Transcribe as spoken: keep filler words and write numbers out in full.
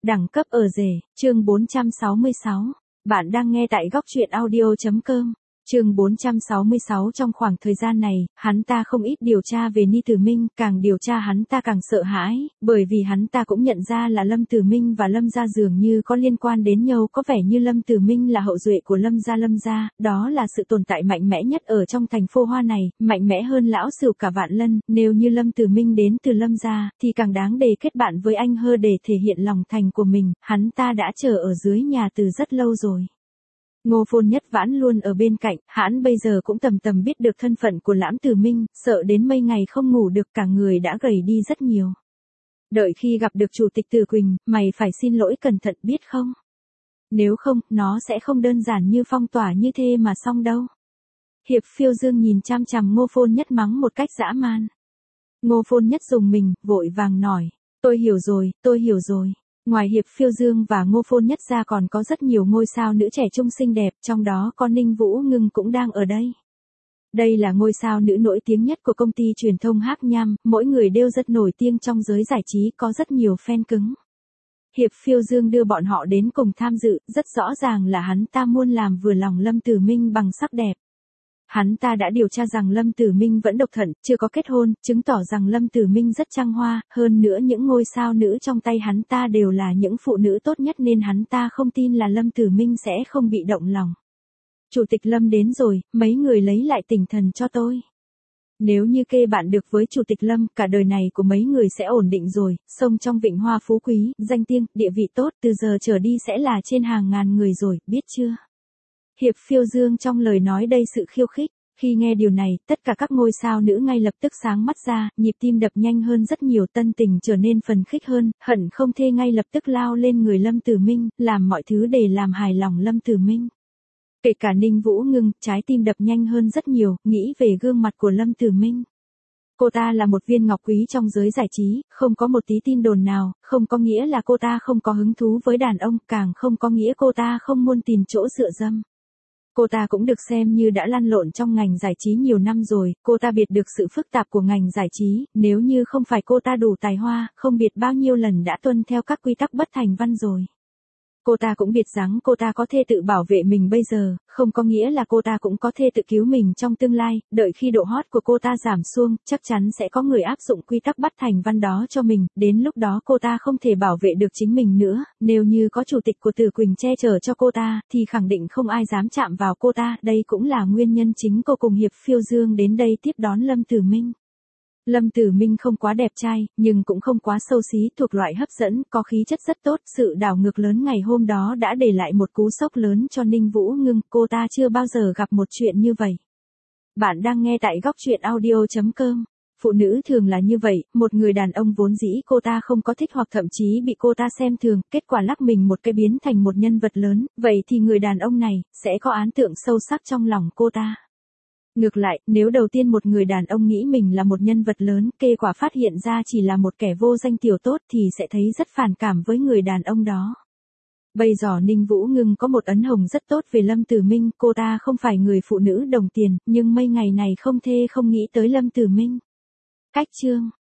Đẳng cấp ở rể, chương bốn trăm sáu mươi sáu. Bạn đang nghe tại góc truyện audio.com. Chương bốn trăm sáu mươi sáu. Trong khoảng thời gian này, hắn ta không ít điều tra về Ni Tử Minh, càng điều tra hắn ta càng sợ hãi, bởi vì hắn ta cũng nhận ra là Lâm Tử Minh và Lâm gia dường như có liên quan đến nhau, có vẻ như Lâm Tử Minh là hậu duệ của Lâm gia Lâm gia, đó là sự tồn tại mạnh mẽ nhất ở trong thành phố Hoa này, mạnh mẽ hơn lão sửu cả vạn lân, nếu như Lâm Tử Minh đến từ Lâm gia, thì càng đáng để kết bạn với anh Hơ để thể hiện lòng thành của mình, hắn ta đã chờ ở dưới nhà từ rất lâu rồi. Ngô Phồn Nhất Vãn luôn ở bên cạnh, hắn bây giờ cũng tầm tầm biết được thân phận của Lãm Tử Minh, sợ đến mấy ngày không ngủ được, cả người đã gầy đi rất nhiều. Đợi khi gặp được Chủ tịch Từ Quỳnh, mày phải xin lỗi cẩn thận biết không? Nếu không, nó sẽ không đơn giản như phong tỏa như thế mà xong đâu. Hiệp Phiêu Dương nhìn chăm chằm Ngô Phồn Nhất mắng một cách dã man. Ngô Phồn Nhất dùng mình, vội vàng nói, tôi hiểu rồi, tôi hiểu rồi. Ngoài Hiệp Phiêu Dương và Ngô Phồn Nhất ra còn có rất nhiều ngôi sao nữ trẻ trung xinh đẹp, trong đó có Ninh Vũ Ngưng cũng đang ở đây. Đây là ngôi sao nữ nổi tiếng nhất của công ty truyền thông Hắc Nham, mỗi người đều rất nổi tiếng trong giới giải trí, có rất nhiều fan cứng. Hiệp Phiêu Dương đưa bọn họ đến cùng tham dự, rất rõ ràng là hắn ta muốn làm vừa lòng Lâm Tử Minh bằng sắc đẹp. Hắn ta đã điều tra rằng Lâm Tử Minh vẫn độc thân, chưa có kết hôn, chứng tỏ rằng Lâm Tử Minh rất trăng hoa, hơn nữa những ngôi sao nữ trong tay hắn ta đều là những phụ nữ tốt nhất nên hắn ta không tin là Lâm Tử Minh sẽ không bị động lòng. Chủ tịch Lâm đến rồi, mấy người lấy lại tinh thần cho tôi. Nếu như kê bạn được với Chủ tịch Lâm, cả đời này của mấy người sẽ ổn định rồi, sống trong vịnh hoa phú quý, danh tiếng, địa vị tốt, từ giờ trở đi sẽ là trên hàng ngàn người rồi, biết chưa? Hiệp Phiêu Dương trong lời nói đầy sự khiêu khích, khi nghe điều này, tất cả các ngôi sao nữ ngay lập tức sáng mắt ra, nhịp tim đập nhanh hơn rất nhiều, tân tình trở nên phấn khích hơn, hận không thể ngay lập tức lao lên người Lâm Tử Minh, làm mọi thứ để làm hài lòng Lâm Tử Minh. Kể cả Ninh Vũ Ngưng, trái tim đập nhanh hơn rất nhiều, nghĩ về gương mặt của Lâm Tử Minh. Cô ta là một viên ngọc quý trong giới giải trí, không có một tí tin đồn nào, không có nghĩa là cô ta không có hứng thú với đàn ông, càng không có nghĩa cô ta không muốn tìm chỗ dựa dâm. Cô ta cũng được xem như đã lăn lộn trong ngành giải trí nhiều năm rồi, cô ta biết được sự phức tạp của ngành giải trí, nếu như không phải cô ta đủ tài hoa, không biết bao nhiêu lần đã tuân theo các quy tắc bất thành văn rồi. Cô ta cũng biết rằng cô ta có thể tự bảo vệ mình bây giờ, không có nghĩa là cô ta cũng có thể tự cứu mình trong tương lai, đợi khi độ hot của cô ta giảm xuống, chắc chắn sẽ có người áp dụng quy tắc bất thành văn đó cho mình, đến lúc đó cô ta không thể bảo vệ được chính mình nữa, nếu như có Chủ tịch của Từ Quỳnh che chở cho cô ta, thì khẳng định không ai dám chạm vào cô ta, đây cũng là nguyên nhân chính cô cùng Hiệp Phiêu Dương đến đây tiếp đón Lâm Tử Minh. Lâm Tử Minh không quá đẹp trai, nhưng cũng không quá xấu xí, thuộc loại hấp dẫn, có khí chất rất tốt, sự đảo ngược lớn ngày hôm đó đã để lại một cú sốc lớn cho Ninh Vũ Ngưng, cô ta chưa bao giờ gặp một chuyện như vậy. Bạn đang nghe tại góc truyện audio.com. Phụ nữ thường là như vậy, một người đàn ông vốn dĩ cô ta không có thích hoặc thậm chí bị cô ta xem thường, kết quả lắc mình một cái biến thành một nhân vật lớn, vậy thì người đàn ông này sẽ có ấn tượng sâu sắc trong lòng cô ta. Ngược lại, nếu đầu tiên một người đàn ông nghĩ mình là một nhân vật lớn, kết quả phát hiện ra chỉ là một kẻ vô danh tiểu tốt thì sẽ thấy rất phản cảm với người đàn ông đó. Bây giờ Ninh Vũ Ngưng có một ấn hồng rất tốt về Lâm Tử Minh, cô ta không phải người phụ nữ đồng tiền, nhưng mấy ngày này không thể không nghĩ tới Lâm Tử Minh. Cách chương